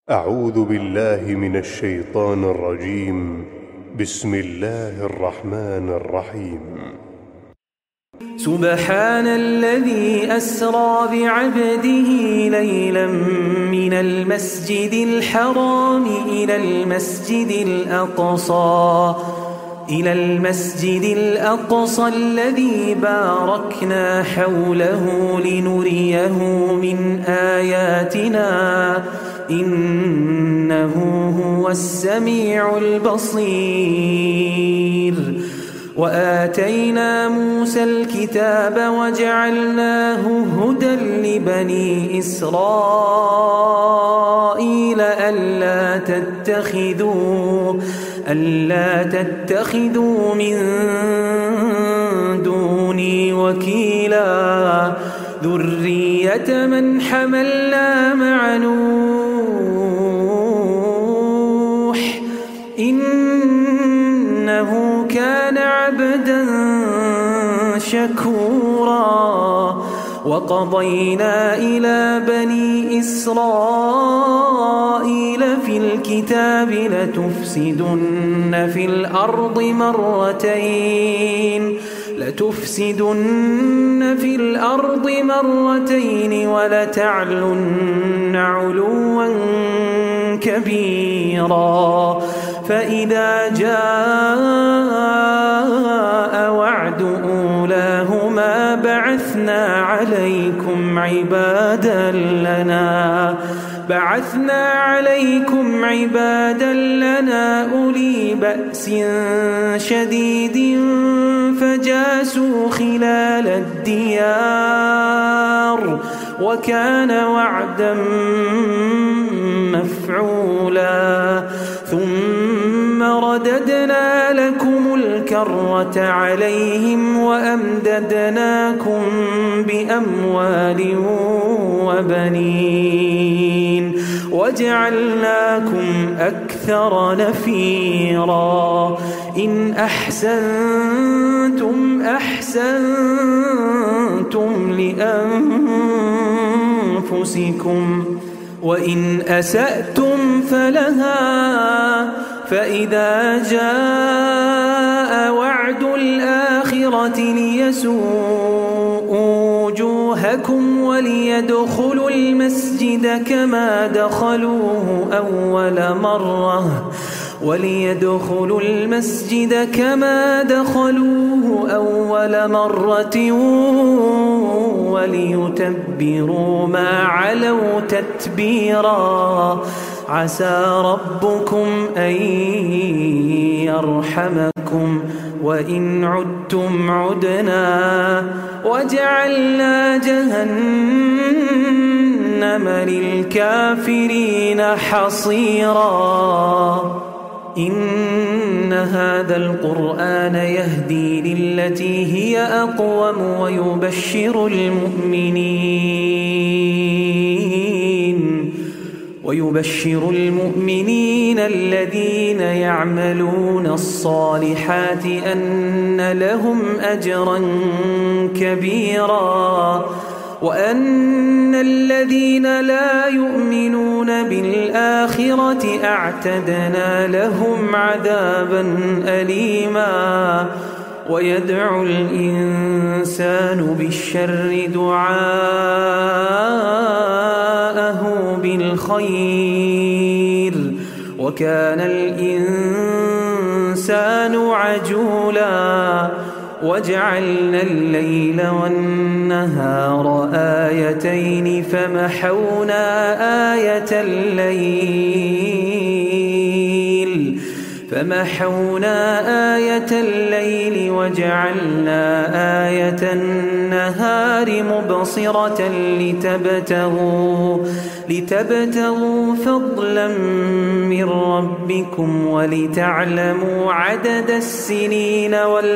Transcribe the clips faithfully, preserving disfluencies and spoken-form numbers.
أعوذ بالله من الشيطان الرجيم. بسم الله الرحمن الرحيم. سبحان الذي أسرى بعبده ليلا من المسجد الحرام إلى المسجد الأقصى إلى المسجد الأقصى الذي باركنا حوله لنريه من آياتنا إنه هو السميع البصير. وآتينا موسى الكتاب وجعلناه هدى لبني إسرائيل ألا تتخذوا ألا تتخذوا من دوني وكيلا ذرية من حملنا مع نوح إنه كان عبدا شكورا. وقضينا إلى بني إسرائيل في الكتاب لتفسدن في الأرض مرتين لتفسدن في الأرض مرتين ولتعلن علوا كبيرا. فإذا جاء وعد أولاهما بعثنا عليكم عبادا لنا بعثنا عليكم عبادا لنا أولي بأس شديد فجاسوا خلال الديار وكان وعدا مفعولا. ثم رددنا لكم الكرة عليهم وأمددناكم بأموال وبنين وجعلناكم أكثر نفيرا. إن أحسنتم أحسنتم لأنفسكم وإن أسأتم فلها. فإذا جاء وعد الآخرة ليسوءوا وجوهكم وليدخلوا المسجد كما دخلوه أول مرة وليدخلوا المسجد كما دخلوه أول مرة وليتبروا ما علوا تتبيرا. عسى ربكم أن يرحمكم وإن عدتم عدنا وجعلنا جهنم للكافرين حصيرا. إن هذا القرآن يهدي للتي هي أقوم ويبشر المؤمنين ويبشر المؤمنين الذين يعملون الصالحات أن لهم أجرا كبيرا وأن الذين لا يؤمنون بالآخرة أعتدنا لهم عذابا أليما. ويدعو الإنسان بالشر دعاءه بالخير وكان الإنسان عجولا. وجعلنا الليل والنهار آيتين فمحونا آية الليل فمحونا آية الليل وجعلنا آية النهار مبصرة لتبتغوا لتبتغوا فضلا من ربكم ولتعلموا عدد السنين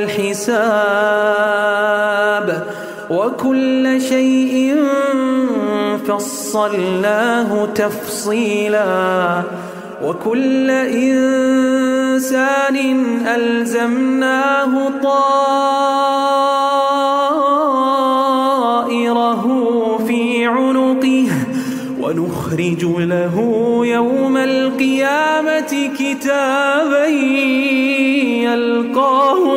والحساب وكل شيء فصلناه تفصيلا. وكل إنسان ألزمناه طائره في عنقه ونخرج له يوم يوم القيامة كتابا يلقاه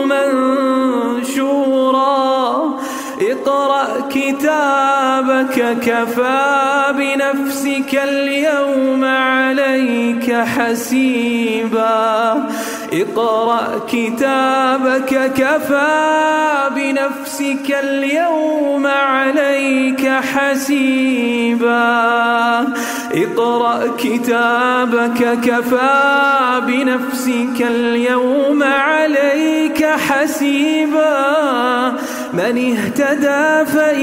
منشورا اقرأ كتابك كفى بنفسك اليوم عليك حسيبا اقرأ كتابك كفى بنفسك اليوم عليك حسيبا اقرأ كتابك كفى بنفسك اليوم عليك حسيبا من اهتدى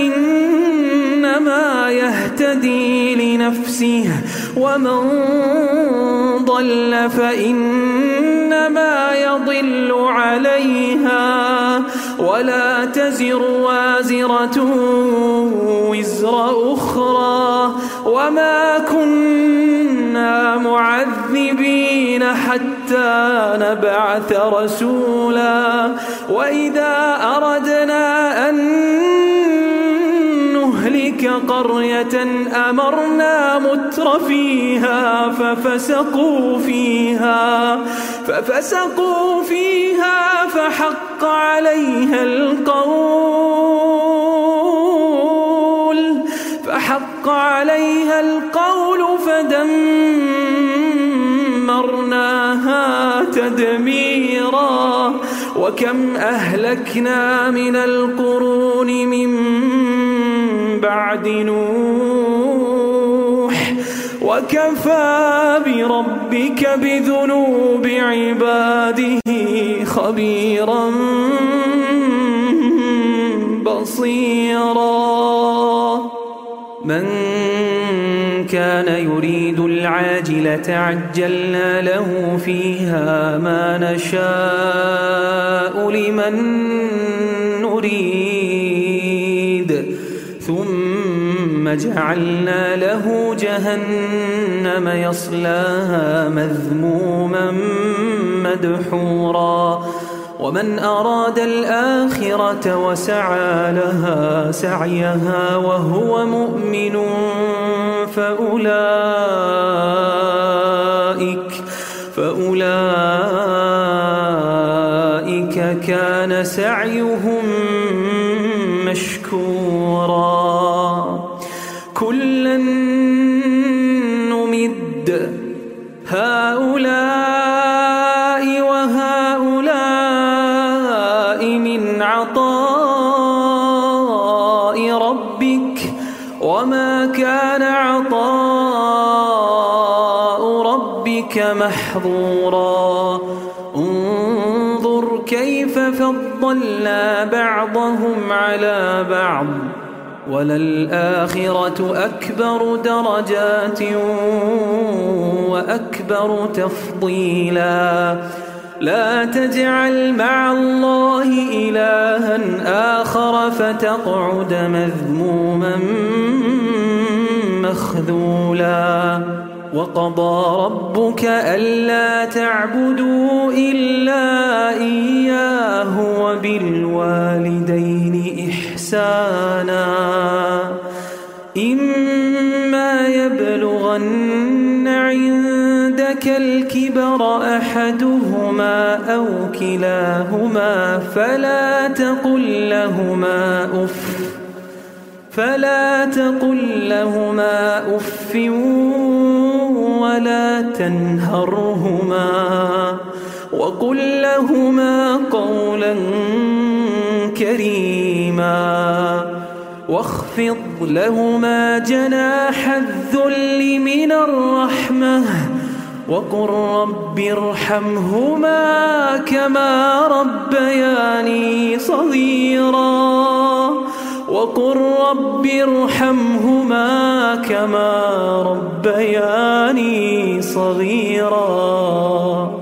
فإنما يهتدي لنفسه ومن ضل فإنما يضل عليها ولا تزر وازرة وزر أخرى وما كنا معذبين حتى نبعث رسولا وإذا أردنا أن نهلك قرية أمرنا متر فيها ففسقوا فيها ففسقوا فيها فحق عليها القول فحق عليها القول فدمرناها تدميرا وكم أهلكنا من القرون من بعد نوح وكفى بربك بذنوب عباده خبيرا بصيرا من كان يريد العاجلة عجلنا له فيها ما نشاء لمن نريد ثم جعلنا له جهنم يصلاها مذموما مدحورا ومن أراد الآخرة وسعى لها سعيها وهو مؤمن فأولئك فأولئك كان سعيهم مشكورا كلا نمد هؤلاء وهؤلاء من عطاء ربك وما كان عطاء ربك محظورا انظر كيف فضلنا بعضهم على بعض وللآخرة أكبر درجات وأكبر تفضيلا لا تجعل مع الله إلها آخر فتقعد مذموما مخذولا وقضى ربك ألا تعبدوا إلا إياه وبالوالدين إحسانا إما يبلغن عندك الكبر أحدهما أو كلاهما فلا تقل لهما أف فلا تقل لهما أف ولا تنهرهما وقل لهما قولا كريما واخفض لهما جناح الذل من الرحمة وقل رب ارحمهما كما ربياني صغيرا وقل رب ارحمهما كما ربياني صغيرا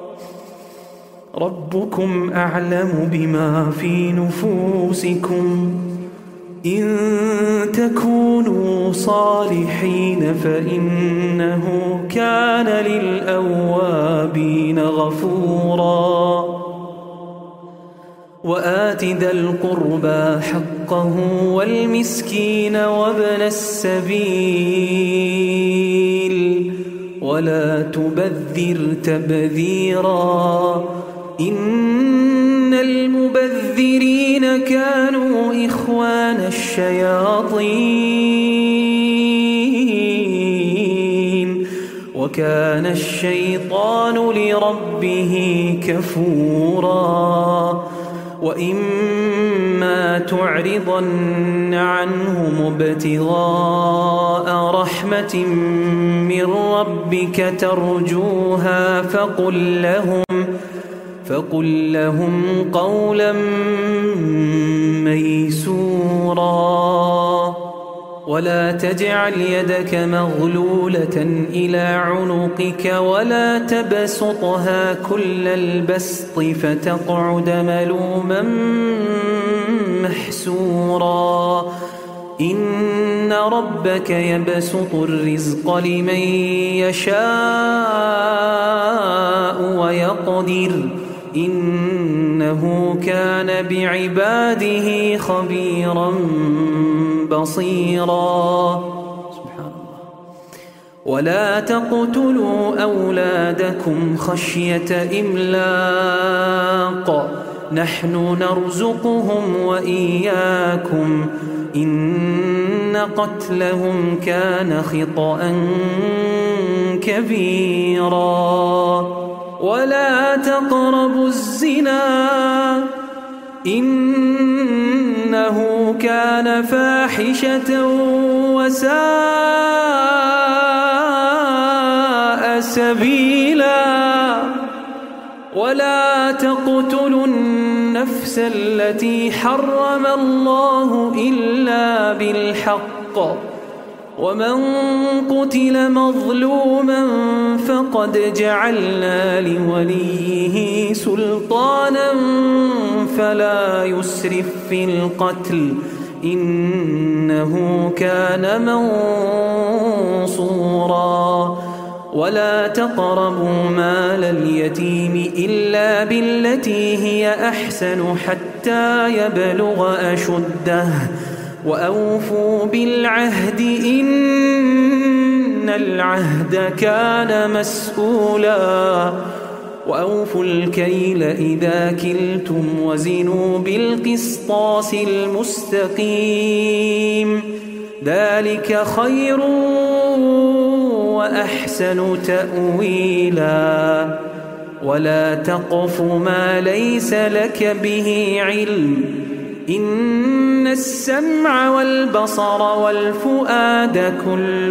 ربكم أعلم بما في نفوسكم إن تكونوا صالحين فإنه كان للأوابين غفورا وآت ذا القربى حقه والمسكين وابن السبيل ولا تبذر تبذيرا إن المبذرين كانوا إخوان الشياطين وكان الشيطان لربه كفورا وإما تعرضن عنهم ابتغاء رحمة من ربك ترجوها فقل لهم فقل لهم قولا ميسورا ولا تجعل يدك مغلولة إلى عنقك ولا تبسطها كل البسط فتقعد ملوما محسورا إن ربك يبسط الرزق لمن يشاء ويقدر إنه كان بعباده خبيرا بصيرا سبحان الله ولا تقتلوا أولادكم خشية إملاق نحن نرزقهم وإياكم إن قتلهم كان خطأ كبيرا ولا تقربوا الزنا إنه كان فاحشة وساء سبيلا ولا تقتلوا النفس التي حرم الله إلا بالحق ومن قتل مظلوما فقد جعلنا لوليه سلطانا فلا يسرف في القتل إنه كان منصورا ولا تقربوا مال اليتيم إلا بالتي هي أحسن حتى يبلغ أشده وأوفوا بالعهد إن العهد كان مسؤولا وأوفوا الكيل إذا كلتم وزنوا بالقسطاس المستقيم ذلك خير وأحسن تأويلا ولا تقف ما ليس لك به علم إن السمع والبصر والفؤاد كل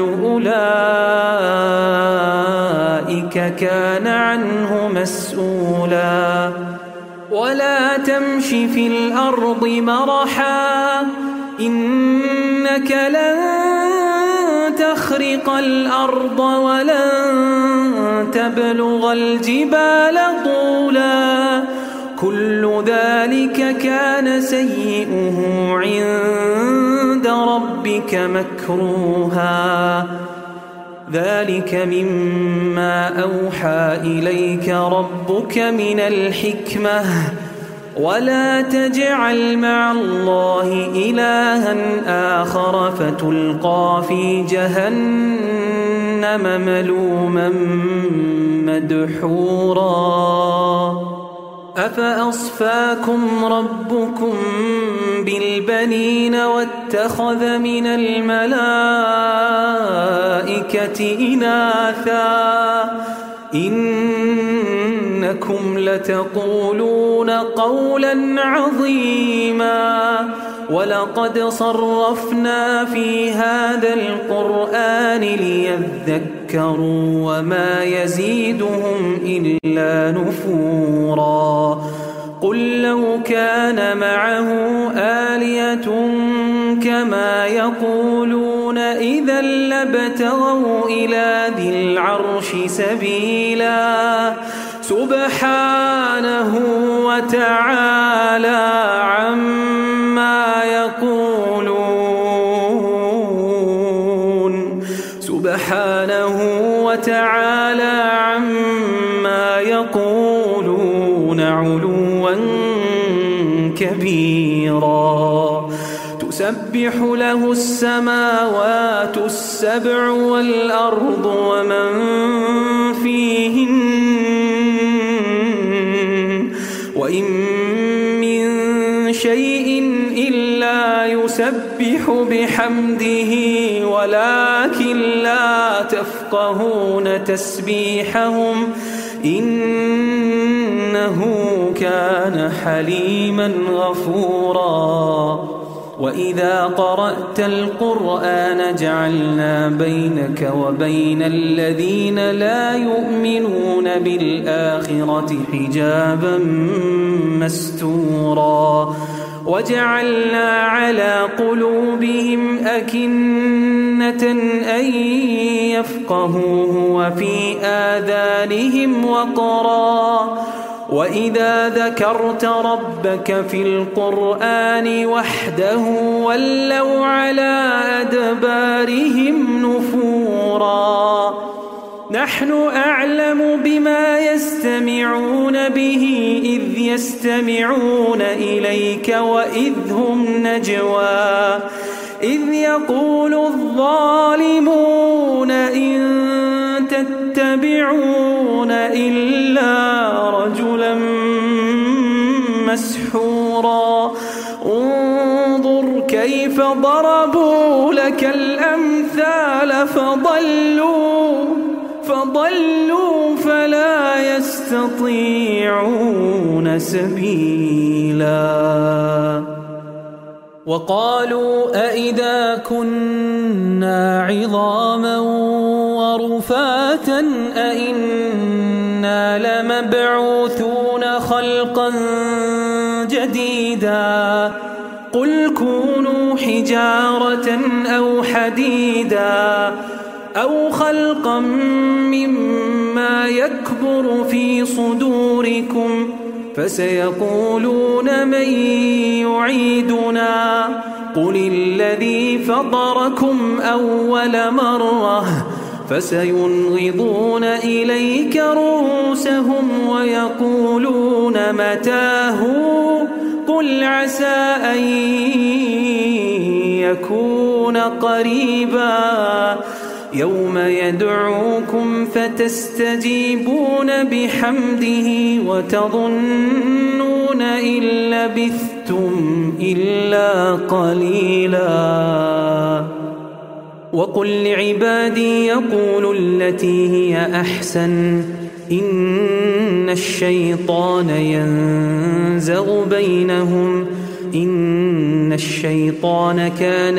أولئك كان عنه مسؤولا ولا تمش في الأرض مرحا إنك لن تخرق الأرض ولن تبلغ الجبال طولا كل ذلك كان سيئه عند ربك مكروها ذلك مما أوحى إليك ربك من الحكمة ولا تجعل مع الله إلها آخر فتلقى في جهنم ملوما مدحورا أفأصفاكم ربكم بالبنين واتخذ من الملائكة إناثا إنكم لتقولون قولا عظيما ولقد صرفنا في هذا القرآن ليذكروا وما يزيدهم إلا نفورا قل لو كان معه آلية كما يقولون إذا لابتغوا إلى ذي العرش سبيلا سبحانه وتعالى عما يقولون سبحانه وتعالى عما يقولون علوا كبيرا تسبح له السماوات السبع والأرض ومن فيهن وإن من شيء إلا يسبح بحمده ولكن لا تفقهون تسبيحهم إنه كان حليما غفورا. وإذا قرأت القرآن جعلنا بينك وبين الذين لا يؤمنون بالآخرة حجابا مستورا وجعلنا على قلوبهم أكنة أن يفقهوه وفي آذانهم وقرا وإذا ذكرت ربك في القرآن وحده ولوا على أدبارهم نفورا. نحن أعلم بما يستمعون به إذ يستمعون إليك وإذ هم نجوى إذ يقول الظالمون إن تتبعون إلا رجلا مسحورا. انظر كيف ضربوا لك الأمثال فضلوا فضلوا فلا يستطيعون سبيلا. وقالوا أئذا كنا عظاما ورفاتا أئنا لمبعوثون خلقا جديدا قل كونوا حجارة أو حديدا أو خلقا مما يكبر في صدوركم فسيقولون من يعيدنا قل الذي فطركم أول مرة فسينغضون إليك رؤوسهم ويقولون متاه قل عسى أن يكون قريبا يوم يدعوكم فتستجيبون بحمده وتظنون إن لبثتم إلا قليلا. وقل لعبادي يقولوا التي هي أحسن إن الشيطان ينزغ بينهم إن الشيطان كان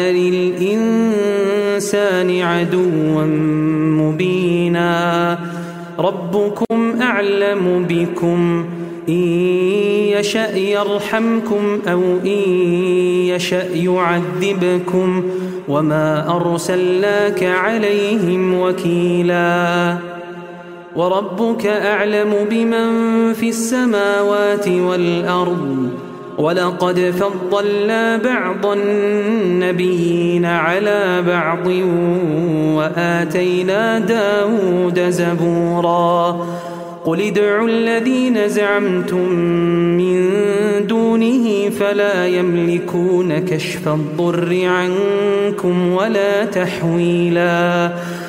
للإنسان عدوا مبينا. ربكم أعلم بكم إن يشأ يرحمكم أو إن يشأ يعذبكم وما أرسلناك عليهم وكيلا. وربك أعلم بمن في السماوات والأرض ولقد فضلنا بعض النبيين على بعض وآتينا داود زبورا. قل ادعوا الذين زعمتم من دونه فلا يملكون كشف الضر عنكم ولا تحويلا.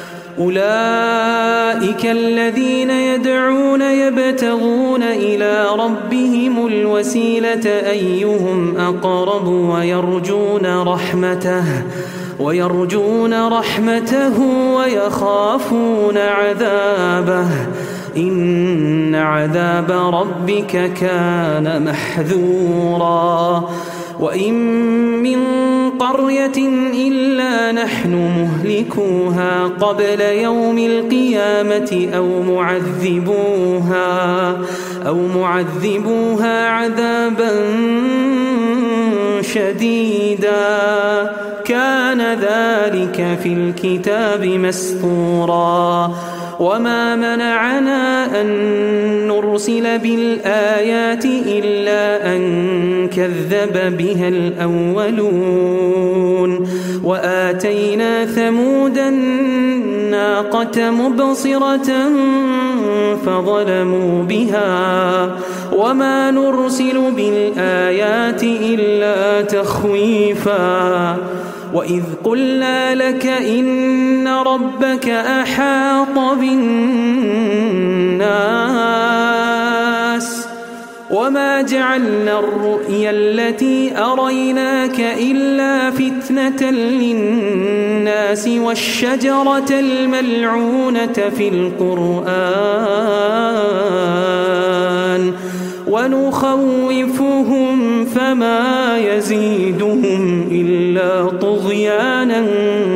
أولئك الذين يدعون يبتغون إلى ربهم الوسيلة أيهم أقرب ويرجون رحمته ويرجون رحمته ويخافون عذابه إن عذاب ربك كان محذورا. وإن من قرية إلا نحن مهلكوها قبل يوم القيامة أو معذبوها أو معذبوها عذابا شديدا كان ذلك في الكتاب مسطورا. وما منعنا أن نرسل بالآيات إلا أن كذب بها الأولون وآتينا ثمود الناقة مبصرة فظلموا بها وما نرسل بالآيات إلا تخويفا وإذ قلنا لك إن ربك أحاط بالناس وما جعلنا الرؤيا التي أريناك إلا فتنة للناس والشجرة الملعونة في القرآن ونخوفهم فما يزيدهم إلا طغيانا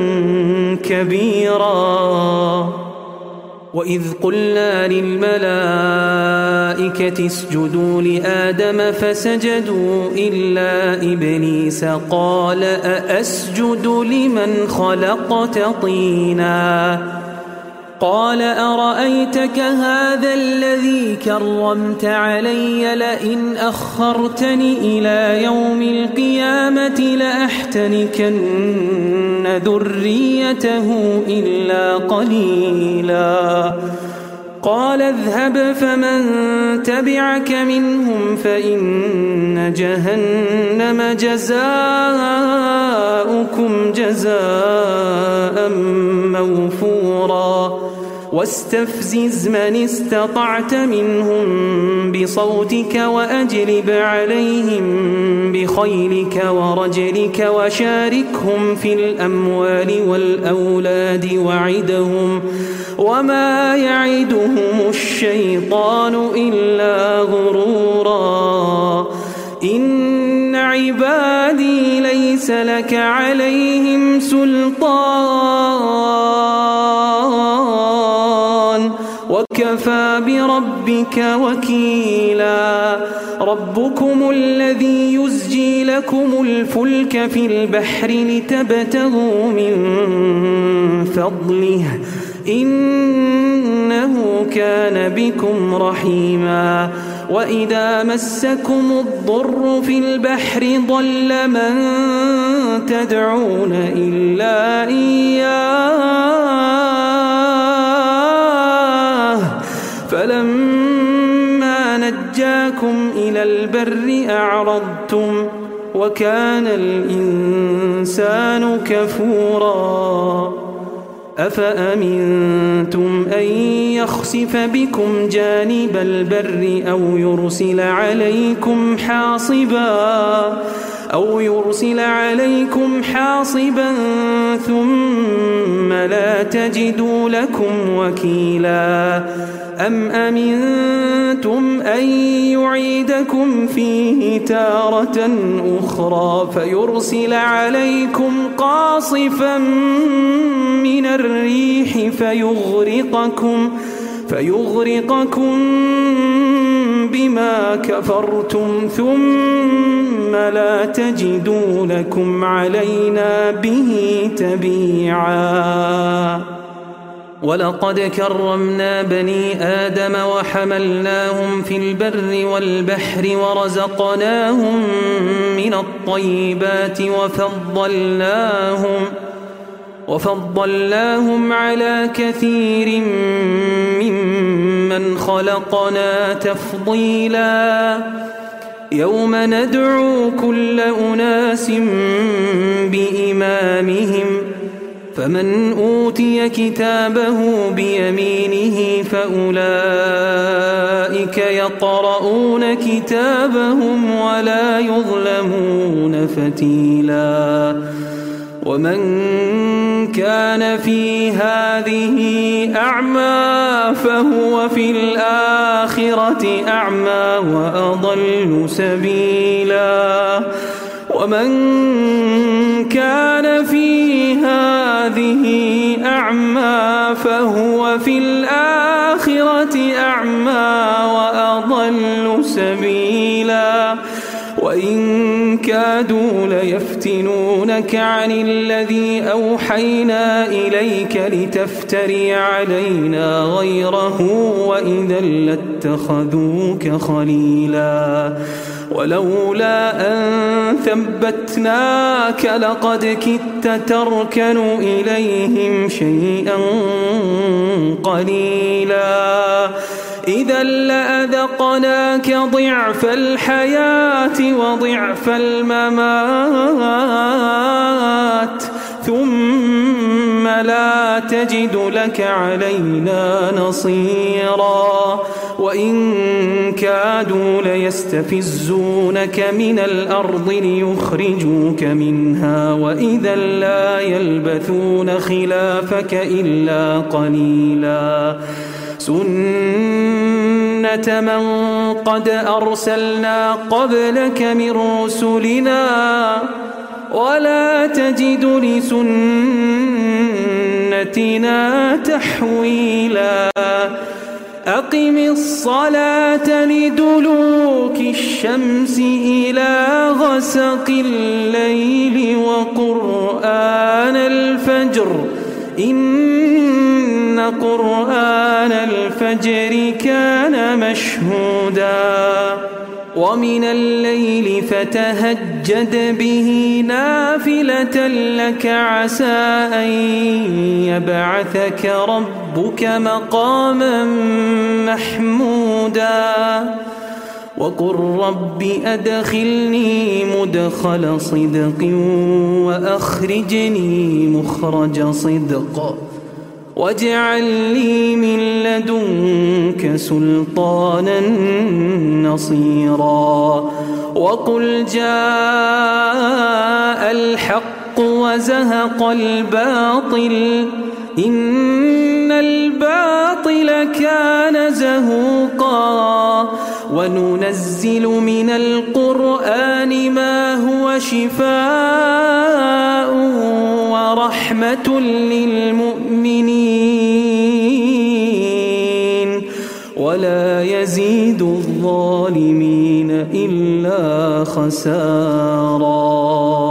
كبيرا وإذ قلنا للملائكة اسجدوا لآدم فسجدوا إلا إبليس قال أأسجد لمن خلقت طينا قال أرأيتك هذا الذي كرمت علي لئن أخرتني إلى يوم القيامة لأحتنكن ذريته إلا قليلا قال اذهب فمن تبعك منهم فإن جهنم جزاؤكم جزاء موفورا واستفزز من استطعت منهم بصوتك وأجلب عليهم بخيلك ورجلك وشاركهم في الأموال والأولاد وعدهم وما يعدهم الشيطان إلا غرورا إن عبادي ليس لك عليهم سلطان وكفى بربك وكيلا ربكم الذي يزجي لكم الفلك في البحر لتبتغوا من فضله إنه كان بكم رحيما وإذا مسكم الضر في البحر ضل من تدعون إلا إياه فلما نجاكم إلى البر أعرضتم وكان الإنسان كفورا أفأمنتم أن يخسف بكم جانب البر أو يرسل عليكم حاصبا أو يرسل عليكم حاصبا ثم لا تجدوا لكم وكيلا أم أمنتم أن يعيدكم فيه تارة أخرى فيرسل عليكم قاصفا من الريح فيغرقكم فيغرقكم بما كفرتم ثم لا تجدوا لكم علينا به تبيعا ولقد كرمنا بني آدم وحملناهم في البر والبحر ورزقناهم من الطيبات وفضلناهم وفضلناهم على كثير ممن خلقنا تفضيلا يوم ندعو كل أناس بإمامهم فمن أوتي كتابه بيمينه فأولئك يقرؤون كتابهم ولا يظلمون فتيلا ومن كان في هذه أعمى فهو في الآخرة أعمى وأضل سبيلا ومن كان في هذه أعمى فهو في الآخرة أعمى وأضل سبيلا وإن كادوا ليفتنونك عن الذي أوحينا إليك لتفتري علينا غيره وإذا لاتخذوك خليلا ولولا أن ثبتناك لقد كدت تركن إليهم شيئا قليلا إذا لأذقناك ضعف الحياة وضعف الممات ثم لا تجد لك علينا نصيرا وإن كادوا ليستفزونك من الأرض ليخرجوك منها وإذا لا يلبثون خلافك إلا قليلا سنة من قد أرسلنا قبلك من رسلنا ولا تجد لسنتنا تحويلا أقم الصلاة لدلوك الشمس إلى غسق الليل وقرآن الفجر إن قرآن الفجر كان مشهودا ومن الليل فتهجد به نافلة لك عسى أن يبعثك ربك مقاما محمودا وقل رب أدخلني مدخل صدق وأخرجني مخرج صدق واجعل لي من لدنك سلطانا نصيرا وقل جاء الحق وزهق الباطل إن الباطل كان زهوقا وننزل من القرآن ما هو شفاء ورحمة للمؤمنين ولا يزيد الظالمين إلا خسارا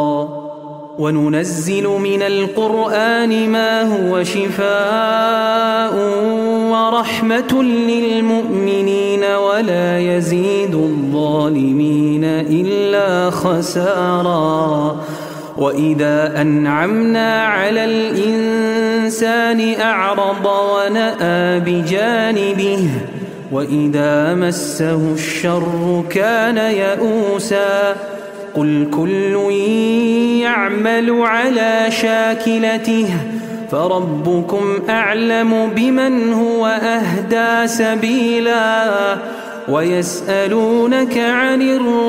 وننزل من القرآن ما هو شفاء ورحمة للمؤمنين ولا يزيد الظالمين إلا خسارا وإذا أنعمنا على الإنسان أعرض ونأى بجانبه وإذا مسه الشر كان يئوسا قل كل يعمل على شاكلته فربكم أعلم بمن هو أهدى سبيلا ويسألونك عن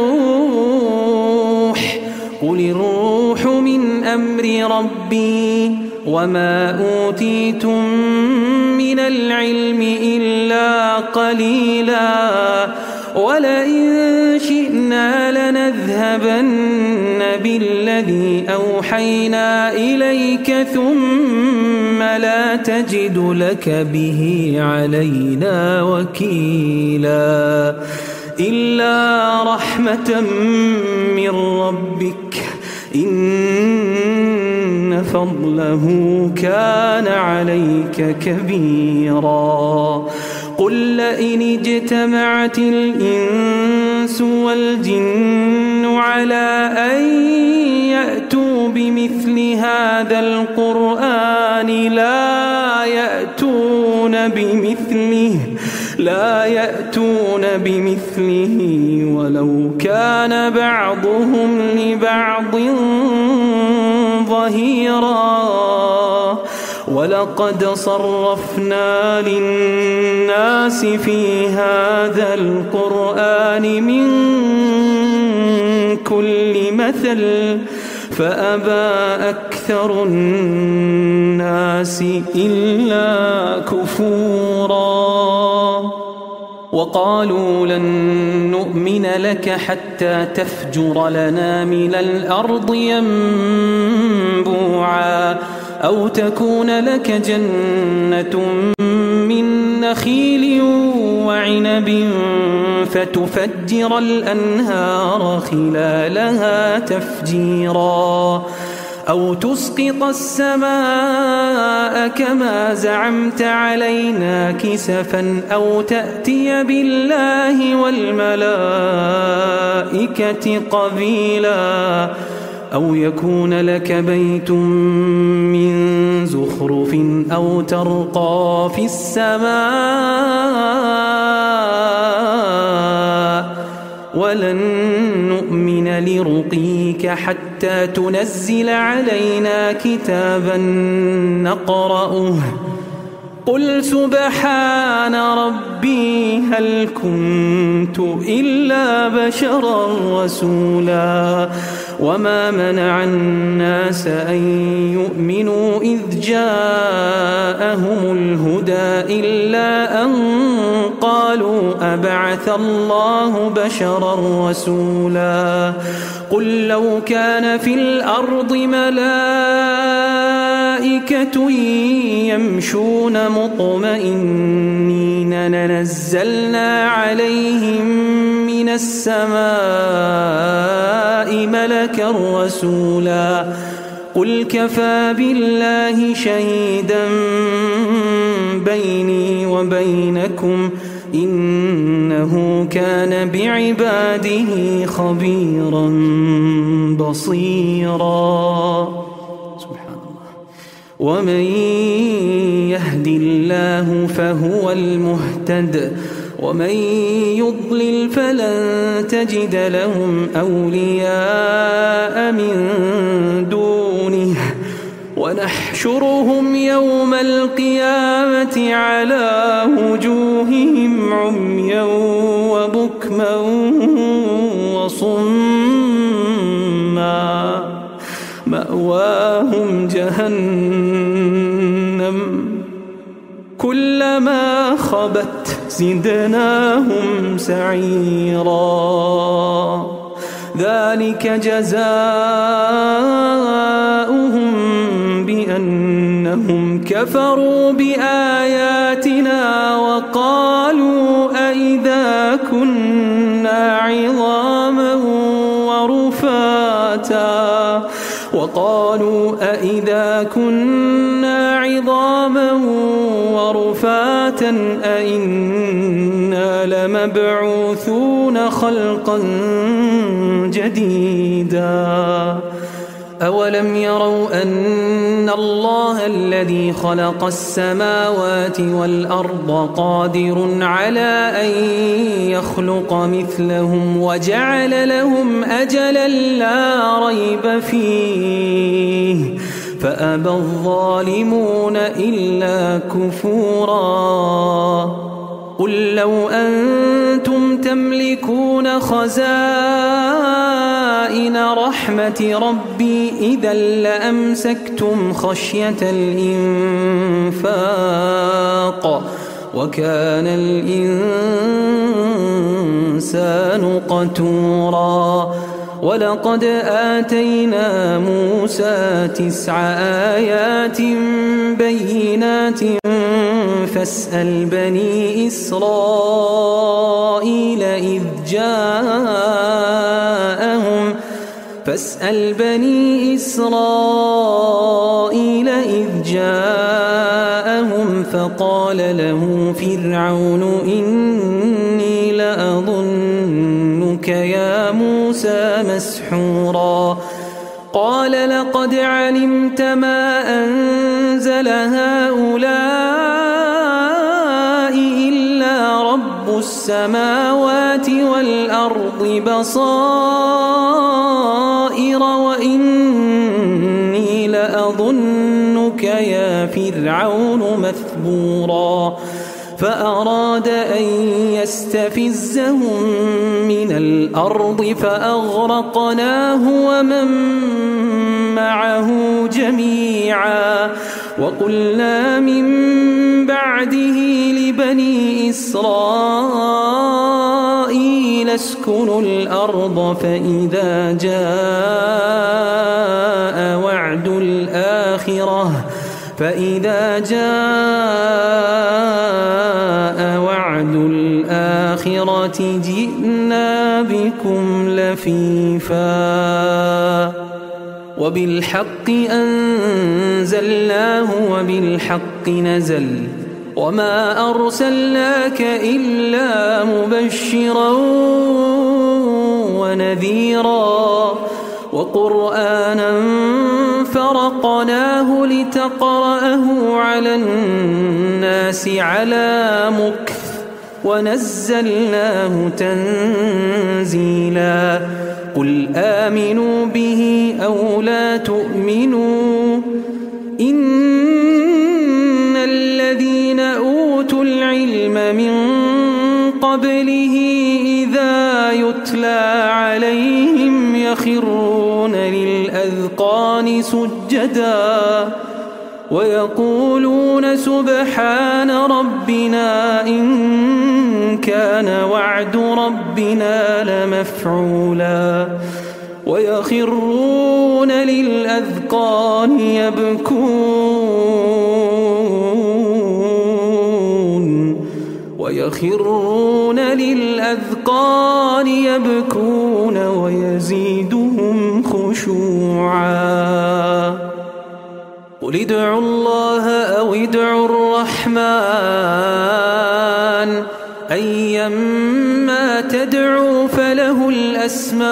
الروح قل الروح من أمر ربي وما أوتيتم من العلم إلا قليلا ولئن شئنا لنذهبن بالذي أوحينا إليك ثم لا تجد لك به علينا وكيلا إلا رحمة من ربك إن فضله كان عليك كبيرا قل لئن اجتمعت الإنس والجن على أن يأتوا بمثل هذا القرآن لا يأتون بمثله لا يأتون بمثله ولو كان بعضهم لبعض ظهيرا ولقد صرفنا للناس في هذا القرآن من كل مثل فأبى أكثر الناس إلا كفورا وقالوا لن نؤمن لك حتى تفجر لنا من الأرض ينبوعا أو تكون لك جنة من نخيل وعنب فتفجر الأنهار خلالها تفجيرا أو تسقط السماء كما زعمت علينا كسفا أو تأتي بالله والملائكة قبيلا أو يكون لك بيت من زخرف أو ترقى في السماء ولن نؤمن لرقيك حتى تنزل علينا كتابا نقرأه قل سبحان ربي هل كنت إلا بشرا رسولا وما منع الناس أن يؤمنوا إذ جاءهم الهدى إلا أن قالوا أبعث الله بشرا رسولا قل لو كان في الأرض ملائكة يمشون مطمئنين لنزلنا عليهم من السماء ملكا رسولا قل كفى بالله شهيدا بيني وبينكم إنه كان بعباده خبيرا بصيرا سبحان الله ومن يهد الله فهو المهتد ومن يضلل فلن تجد لهم أولياء من دونه ونحشرهم يوم القيامة على وجوههم عميا وبكما وصما مأواهم جهنم كلما خبت زدناهم سعيرا ذلك جزاؤهم بأنهم كفروا بآياتنا وقالوا أئذا كنا عظاما ورفاتا وقالوا أئذا كنا عظاما ورفاتا أئنا لمبعوثون خلقا جديدا أولم يروا أن الله الذي خلق السماوات والأرض قادر على أن يخلق مثلهم وجعل لهم أجلا لا ريب فيه فأبى الظالمون إلا كفورا قل لو أنتم تملكون خزائن رحمة ربي إذا لأمسكتم خشية الإنفاق وكان الإنسان قتورا ولقد آتينا موسى تسع آيات بينات فاسأل بني إسرائيل إذ جاءهم فاسأل بني إسرائيل إذ جاءهم فقال له فرعون إني لأظنك يا موسى مسحورا قال لقد علمت ما أنزل هؤلاء إلا رب السماوات والأرض بصائر وإني لأظنك يا فرعون مثبورا فأراد أن يستفزهم من الأرض فأغرقناه ومن معه جميعا وقلنا من بعده لبني إسرائيل اسكنوا الأرض فإذا جاء وعد الآخرة فإذا جاء وعد الآخرة جئنا بكم لفيفا وبالحق أنزلناه وبالحق نزل وما أرسلناك إلا مبشرا ونذيرا وقرآنا فرقناه لتقرأه على الناس على مكث ونزلناه تنزيلا قل آمنوا به أو لا تؤمنوا إن الذين أوتوا العلم من قبله إذا يتلى عليهم يخرون للأذقان سجدا ويقولون سبحان ربنا إن كان وعد ربنا لمفعولا ويخرون للأذقان يبكون ويخرون للأذقان يبكون ويزيدهم خشوعا قل ادعوا الله أو ادعوا الرحمن أيما تدعوا فله الأسماء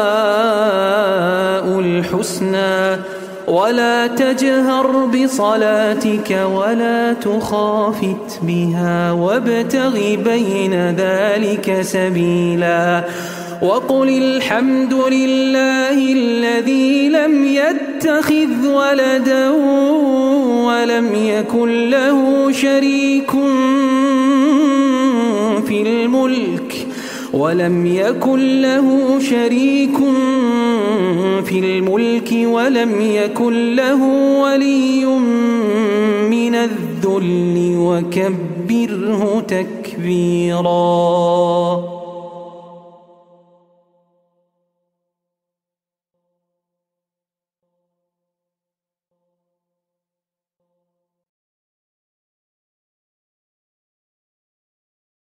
الحسنى ولا تجهر بصلاتك ولا تخافت بها وابتغ بين ذلك سبيلا وقل الحمد لله الذي لم يتخذ ولدا ولم يكن له شريك في الملك ولم يكن له شريك في الملك ولم يكن له ولي من الذل وكبره تكبيرا.